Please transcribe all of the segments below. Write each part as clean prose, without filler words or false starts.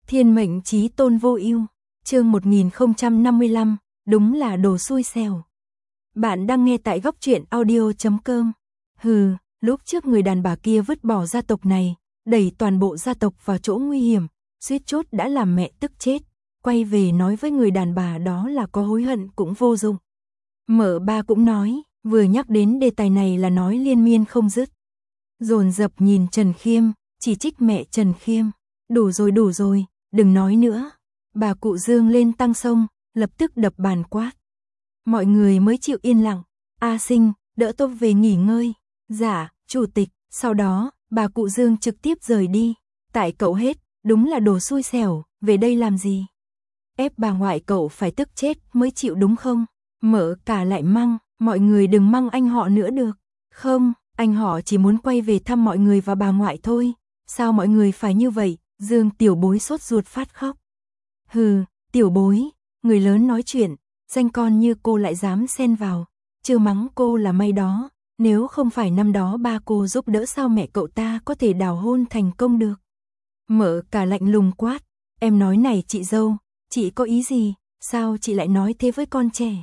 Thiên mệnh chí tôn vô ưu, chương 1055, đúng là đồ xui xẻo. Bạn đang nghe tại góc truyện audio.com. Hừ, lúc trước người đàn bà kia vứt bỏ gia tộc này, đẩy toàn bộ gia tộc vào chỗ nguy hiểm, suýt chốt đã làm mẹ tức chết, quay về nói với người đàn bà đó là có hối hận cũng vô dụng. Mợ ba cũng nói, vừa nhắc đến đề tài này là nói liên miên không dứt. Dồn dập nhìn Trần Khiêm, chỉ trích mẹ Trần Khiêm, đủ rồi, đừng nói nữa. Bà cụ Dương lên tăng sông, lập tức đập bàn quát. Mọi người mới chịu yên lặng. A Sinh, đỡ tôi về nghỉ ngơi. Dạ, chủ tịch. Sau đó, bà cụ Dương trực tiếp rời đi. Tại cậu hết, đúng là đồ xui xẻo, về đây làm gì? Ép bà ngoại cậu phải tức chết mới chịu đúng không? Mợ cả lại măng, mọi người đừng măng anh họ nữa được. Không, anh họ chỉ muốn quay về thăm mọi người và bà ngoại thôi. Sao mọi người phải như vậy? Dương tiểu bối sốt ruột phát khóc. Hừ, tiểu bối, người lớn nói chuyện, danh con như cô lại dám xen vào, chưa mắng cô là may đó, nếu không phải năm đó ba cô giúp đỡ sao mẹ cậu ta có thể đào hôn thành công được. Mợ cả lạnh lùng quát, em nói này chị dâu, chị có ý gì, sao chị lại nói thế với con trẻ?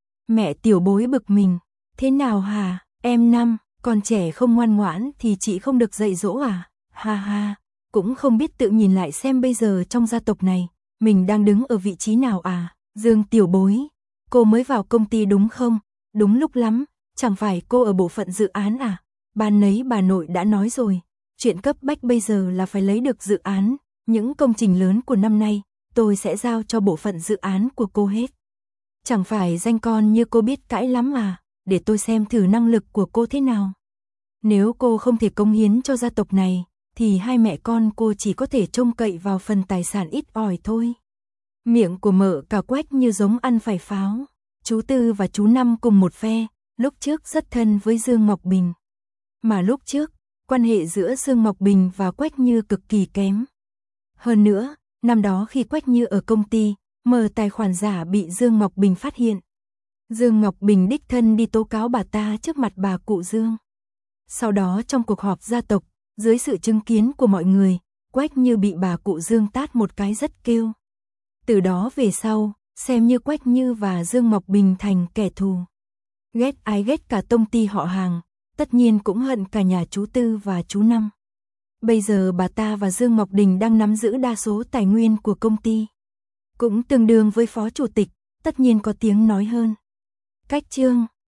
Mẹ tiểu bối bực mình, thế nào hả, em năm, con trẻ không ngoan ngoãn thì chị không được dạy dỗ à, ha ha. Cũng không biết tự nhìn lại xem bây giờ trong gia tộc này, mình đang đứng ở vị trí nào à? Dương tiểu bối, cô mới vào công ty đúng không? Đúng lúc lắm, chẳng phải cô ở bộ phận dự án à? Ban nấy bà nội đã nói rồi, chuyện cấp bách bây giờ là phải lấy được dự án, những công trình lớn của năm nay, tôi sẽ giao cho bộ phận dự án của cô hết. Chẳng phải danh con như cô biết cãi lắm à? Để tôi xem thử năng lực của cô thế nào. Nếu cô không thể cống hiến cho gia tộc này, thì hai mẹ con cô chỉ có thể trông cậy vào phần tài sản ít ỏi thôi. Miệng của Mợ cả quách như giống ăn phải pháo. Chú Tư và chú Năm cùng một phe, lúc trước rất thân với Dương Ngọc Bình. Mà lúc trước, quan hệ giữa Dương Ngọc Bình và Quách Như cực kỳ kém. Hơn nữa, năm đó khi Quách Như ở công ty, mở tài khoản giả bị Dương Ngọc Bình phát hiện. Dương Ngọc Bình đích thân đi tố cáo bà ta trước mặt bà cụ Dương. Sau đó trong cuộc họp gia tộc, dưới sự chứng kiến của mọi người, Quách Như bị bà cụ Dương tát một cái rất kêu. Từ đó về sau, xem như Quách Như và Dương Ngọc Bình thành kẻ thù. Ghét ai ghét cả công ty họ hàng, tất nhiên cũng hận cả nhà chú Tư và chú Năm. Bây giờ bà ta và Dương Ngọc Đình đang nắm giữ đa số tài nguyên của công ty. Cũng tương đương với phó chủ tịch, tất nhiên có tiếng nói hơn. Cách chương